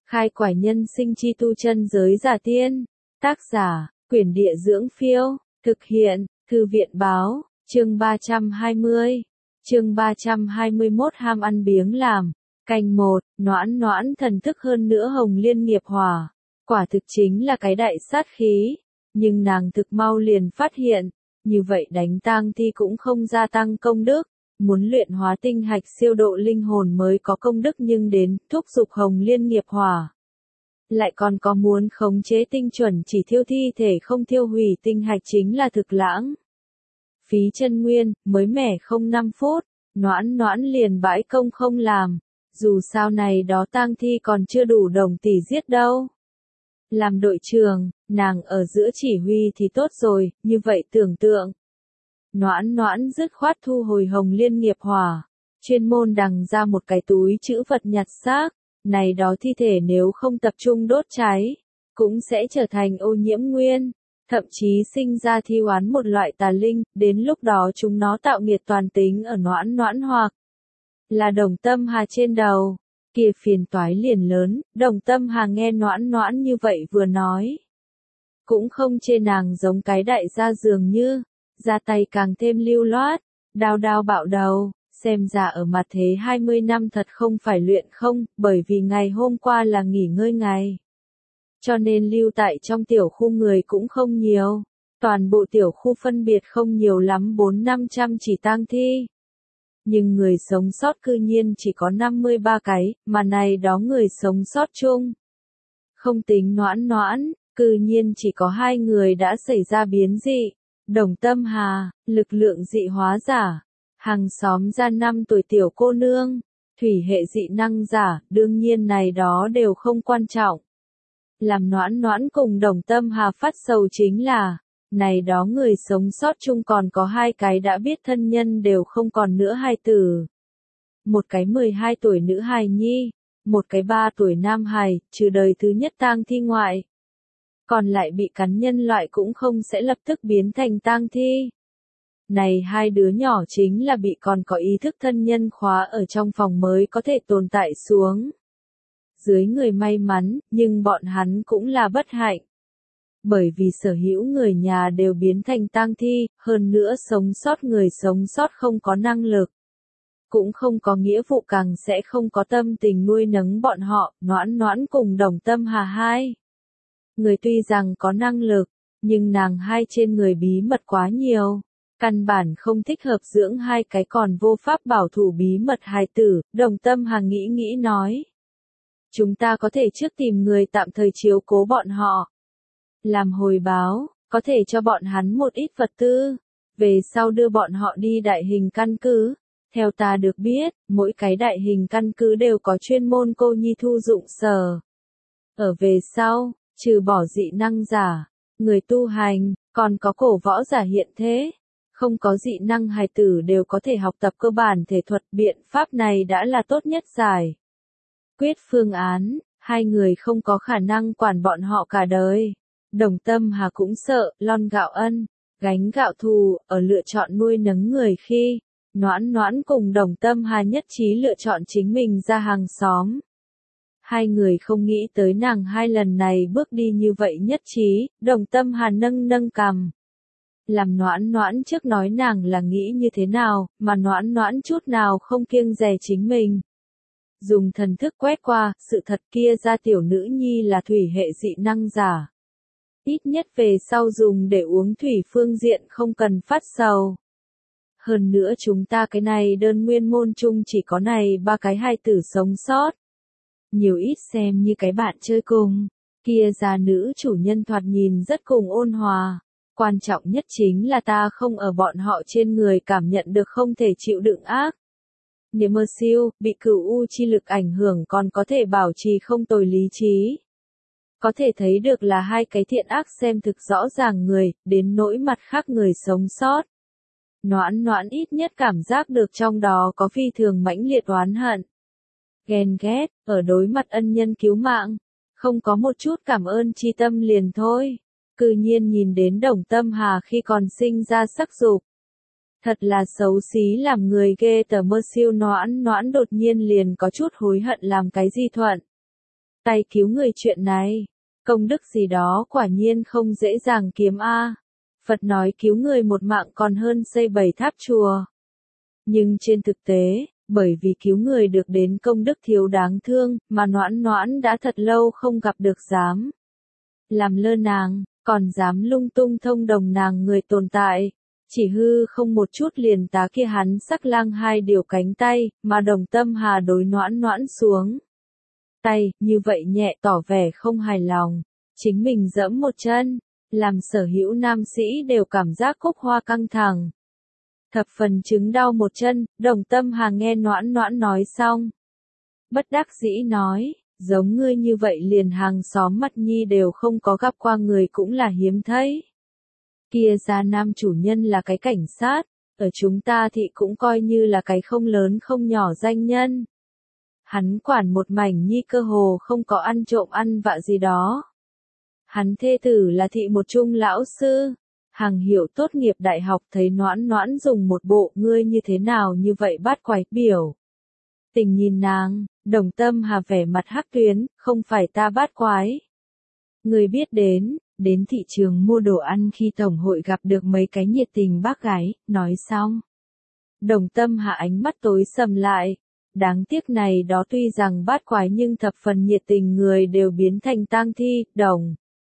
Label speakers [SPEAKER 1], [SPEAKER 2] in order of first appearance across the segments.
[SPEAKER 1] Khai quải nhân sinh chi tu chân giới giả tiên. Tác giả, Quyển Địa Dưỡng Phiêu. Thực hiện, Thư viện Báo. Chương 320. Chương 321 ham ăn biếng làm. Canh 1, noãn noãn thần thức hơn nữa Hồng Liên nghiệp hỏa. Quả thực chính là cái đại sát khí. Nhưng nàng thực mau liền phát hiện, như vậy đánh tang thi cũng không gia tăng công đức. Muốn luyện hóa tinh hạch siêu độ linh hồn mới có công đức nhưng đến thúc giục Hồng Liên nghiệp hỏa. Lại còn có muốn khống chế tinh chuẩn chỉ thiêu thi thể không thiêu hủy tinh hạch chính là thực lãng. Phí chân nguyên, mới mẻ không 5 phút, noãn noãn liền bãi công không làm. Dù sao này đó tang thi còn chưa đủ đồng tỷ giết đâu. Làm đội trưởng, nàng ở giữa chỉ huy thì tốt rồi, như vậy tưởng tượng. Noãn noãn dứt khoát thu hồi Hồng Liên nghiệp hỏa, chuyên môn đằng ra một cái túi trữ vật nhặt xác, này đó thi thể nếu không tập trung đốt cháy, cũng sẽ trở thành ô nhiễm nguyên, thậm chí sinh ra thi oán một loại tà linh, đến lúc đó chúng nó tạo nghiệt toàn tính ở noãn noãn hoặc là Đồng Tâm Hà trên đầu, kia phiền toái liền lớn. Đồng Tâm Hà nghe noãn noãn như vậy vừa nói, cũng không chê nàng giống cái đại gia dường như, ra tay càng thêm lưu loát, đao đao bạo đầu, xem ra ở mặt thế 20 năm thật không phải luyện không, bởi vì ngày hôm qua là nghỉ ngơi ngày. Cho nên lưu tại trong tiểu khu người cũng không nhiều, toàn bộ tiểu khu phân biệt không nhiều lắm 400-500 chỉ tang thi. Nhưng người sống sót cư nhiên chỉ có 53 cái, mà này đó người sống sót chung. Không tính noãn noãn, cư nhiên chỉ có 2 người đã xảy ra biến dị. Đồng Tâm Hà, lực lượng dị hóa giả, hàng xóm ra 5 tuổi tiểu cô nương, thủy hệ dị năng giả, đương nhiên này đó đều không quan trọng. Làm noãn noãn cùng Đồng Tâm Hà phát sầu chính là, này đó người sống sót chung còn có 2 cái đã biết thân nhân đều không còn nữa hài tử. Một cái 12 tuổi nữ hài nhi, một cái 3 tuổi nam hài, trừ đời thứ nhất tang thi ngoại. Còn lại bị cắn nhân loại cũng không sẽ lập tức biến thành tang thi. Này 2 đứa nhỏ chính là bị còn có ý thức thân nhân khóa ở trong phòng mới có thể tồn tại xuống. Dưới người may mắn, nhưng bọn hắn cũng là bất hạnh. Bởi vì sở hữu người nhà đều biến thành tang thi, hơn nữa sống sót người sống sót không có năng lực. Cũng không có nghĩa vụ càng sẽ không có tâm tình nuôi nấng bọn họ, noãn noãn cùng Đồng Tâm Hà 2. Người tuy rằng có năng lực, nhưng nàng 2 trên người bí mật quá nhiều. Căn bản không thích hợp dưỡng 2 cái còn vô pháp bảo thủ bí mật hài tử, Đồng Tâm Hà nghĩ nói. Chúng ta có thể trước tìm người tạm thời chiếu cố bọn họ. Làm hồi báo, có thể cho bọn hắn một ít vật tư, về sau đưa bọn họ đi đại hình căn cứ. Theo ta được biết, mỗi cái đại hình căn cứ đều có chuyên môn cô nhi thu dụng sở. Ở về sau, trừ bỏ dị năng giả, người tu hành, còn có cổ võ giả hiện thế. Không có dị năng hài tử đều có thể học tập cơ bản thể thuật, biện pháp này đã là tốt nhất giải quyết phương án, 2 người không có khả năng quản bọn họ cả đời. Đồng Tâm Hà cũng sợ, lon gạo ân, gánh gạo thù, ở lựa chọn nuôi nấng người khi, noãn noãn cùng Đồng Tâm Hà nhất trí lựa chọn chính mình ra hàng xóm. 2 người không nghĩ tới nàng 2 lần này bước đi như vậy nhất trí, Đồng Tâm Hà nâng cằm. Làm noãn noãn trước nói nàng là nghĩ như thế nào, mà noãn noãn chút nào không kiêng dè chính mình. Dùng thần thức quét qua, sự thật kia ra tiểu nữ nhi là thủy hệ dị năng giả. Ít nhất về sau dùng để uống thủy phương diện không cần phát sầu. Hơn nữa chúng ta cái này đơn nguyên môn chung chỉ có này 3 cái hài tử sống sót. Nhiều ít xem như cái bạn chơi cùng, kia già nữ chủ nhân thoạt nhìn rất cùng ôn hòa. Quan trọng nhất chính là ta không ở bọn họ trên người cảm nhận được không thể chịu đựng ác. Nếu mơ siêu, bị cửu u chi lực ảnh hưởng còn có thể bảo trì không tồi lý trí. Có thể thấy được là 2 cái thiện ác xem thực rõ ràng người, đến nỗi mặt khác người sống sót. Noãn noãn ít nhất cảm giác được trong đó có phi thường mãnh liệt oán hận. Ghen ghét, ở đối mặt ân nhân cứu mạng, không có một chút cảm ơn chi tâm liền thôi. Cư nhiên nhìn đến Đồng Tâm Hà khi còn sinh ra sắc dục. Thật là xấu xí làm người ghê tởm. Mơ siêu noãn noãn đột nhiên liền có chút hối hận làm cái gì thuận. tay cứu người chuyện này. Công đức gì đó quả nhiên không dễ dàng kiếm a. Phật nói cứu người một mạng còn hơn xây 7 tháp chùa. Nhưng trên thực tế, bởi vì cứu người được đến công đức thiếu đáng thương, mà Noãn Noãn đã thật lâu không gặp được dám làm lơ nàng, còn dám lung tung thông đồng nàng người tồn tại. Chỉ hư không một chút liền tá kia hắn sắc lang 2 điều cánh tay, mà Đồng Tâm Hà đối Noãn Noãn xuống tay, như vậy nhẹ tỏ vẻ không hài lòng. Chính mình giẫm một chân, làm sở hữu nam sĩ đều cảm giác cúc hoa căng thẳng. Thập phần chứng đau một chân, Đồng Tâm Hà nghe Noãn Noãn nói xong. Bất đắc dĩ nói, giống ngươi như vậy liền hàng xóm mặt nhi đều không có gặp qua người cũng là hiếm thấy. Kia ra nam chủ nhân là cái cảnh sát, ở chúng ta thì cũng coi như là cái không lớn không nhỏ danh nhân. Hắn quản một mảnh nhi cơ hồ không có ăn trộm ăn vạ gì đó. Hắn thê tử là thị một trung lão sư, hàng hiệu tốt nghiệp đại học, thấy Noãn Noãn dùng một bộ ngươi như thế nào như vậy bát quái biểu tình nhìn nàng, Đồng Tâm Hà vẻ mặt hắc tuyến, không phải ta bát quái. Người biết đến thị trường mua đồ ăn khi tổng hội gặp được mấy cái nhiệt tình bác gái, nói xong. Đồng Tâm Hà ánh mắt tối sầm lại. Đáng tiếc này đó tuy rằng bát quái nhưng thập phần nhiệt tình người đều biến thành tang thi. Đồng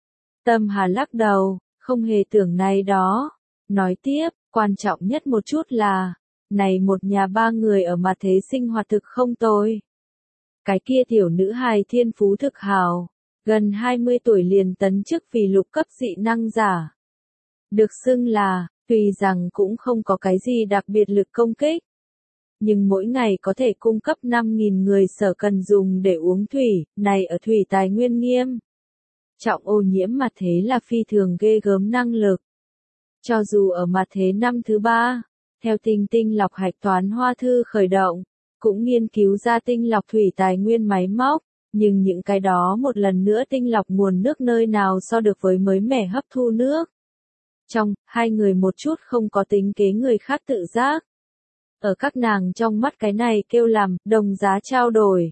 [SPEAKER 1] Tâm Hà lắc đầu, không hề tưởng này đó. Nói tiếp, quan trọng nhất một chút là, này một nhà 3 người ở mặt thế sinh hoạt thực không tồi. Cái kia tiểu nữ hài thiên phú thực hào, gần 20 tuổi liền tấn chức vì lục cấp dị năng giả. Được xưng là, tuy rằng cũng không có cái gì đặc biệt lực công kích, nhưng mỗi ngày có thể cung cấp 5.000 người sở cần dùng để uống thủy, này ở thủy tài nguyên nghiêm trọng ô nhiễm mặt thế là phi thường ghê gớm năng lực. Cho dù ở mặt thế năm thứ 3, theo tinh lọc hạch toán hoa thư khởi động, cũng nghiên cứu ra tinh lọc thủy tài nguyên máy móc, nhưng những cái đó một lần nữa tinh lọc nguồn nước nơi nào so được với mới mẻ hấp thu nước. Trong, 2 người một chút không có tính kế người khác tự giác. Ở các nàng trong mắt cái này kêu làm đồng giá trao đổi.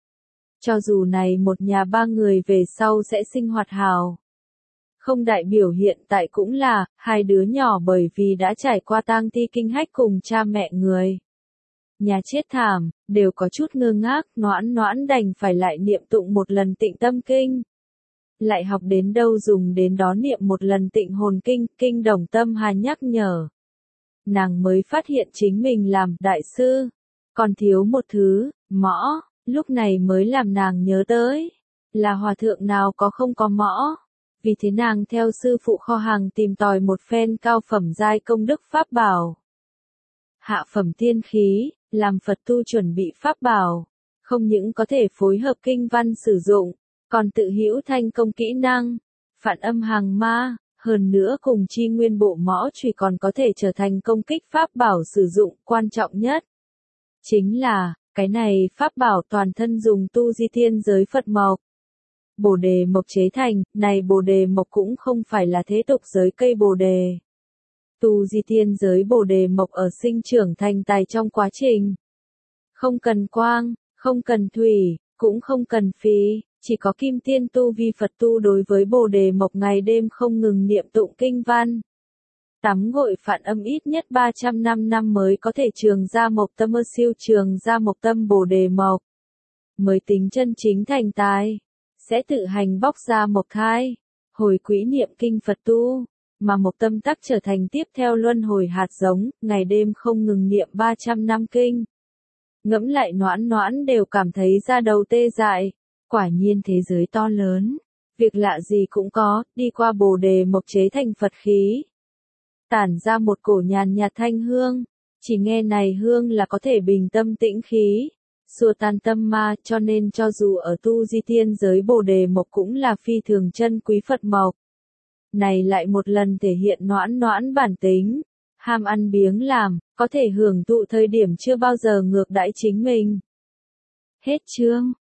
[SPEAKER 1] Cho dù này một nhà 3 người về sau sẽ sinh hoạt hào. Không đại biểu hiện tại cũng là, 2 đứa nhỏ bởi vì đã trải qua tang thi kinh hách cùng cha mẹ người. Nhà chết thảm, đều có chút ngơ ngác, Noãn Noãn đành phải lại niệm tụng một lần Tịnh Tâm Kinh. Lại học đến đâu dùng đến đó niệm một lần Tịnh Hồn Kinh, Kinh Đồng Tâm Hà nhắc nhở. Nàng mới phát hiện chính mình làm đại sư, còn thiếu một thứ, mõ, lúc này mới làm nàng nhớ tới, là hòa thượng nào có không có mõ. Vì thế nàng theo sư phụ kho hàng tìm tòi một phen cao phẩm giai công đức pháp bảo. Hạ phẩm tiên khí, làm Phật tu chuẩn bị pháp bảo, không những có thể phối hợp kinh văn sử dụng, còn tự hữu thành công kỹ năng, phản âm hàng ma, hơn nữa cùng chi nguyên bộ mõ chùy còn có thể trở thành công kích pháp bảo sử dụng. Quan trọng nhất chính là, cái này pháp bảo toàn thân dùng tu di thiên giới Phật mộc, bồ đề mộc chế thành, này bồ đề mộc cũng không phải là thế tục giới cây bồ đề. Tu di thiên giới bồ đề mộc ở sinh trưởng thành tài trong quá trình. Không cần quang, không cần thủy, cũng không cần phí, chỉ có kim tiên tu vi Phật tu đối với bồ đề mộc ngày đêm không ngừng niệm tụng kinh văn. Tắm gội phản âm ít nhất 305 năm mới có thể trường ra mộc tâm siêu trường ra mộc tâm bồ đề mộc. Mới tính chân chính thành tài, sẽ tự hành bóc ra mộc thai, hồi quỹ niệm kinh Phật tu, mà mộc tâm tắc trở thành tiếp theo luân hồi hạt giống, ngày đêm không ngừng niệm 300 năm kinh. Ngẫm lại Noãn Noãn đều cảm thấy da đầu tê dại, quả nhiên thế giới to lớn, việc lạ gì cũng có, đi qua bồ đề mộc chế thành Phật khí. Tản ra một cổ nhàn nhạt thanh hương, chỉ nghe này hương là có thể bình tâm tĩnh khí, xua tan tâm ma, cho nên cho dù ở tu di thiên giới bồ đề mộc cũng là phi thường chân quý Phật mộc. Này lại một lần thể hiện Noãn Noãn bản tính, ham ăn biếng làm, có thể hưởng thụ thời điểm chưa bao giờ ngược đãi chính mình. Hết chương.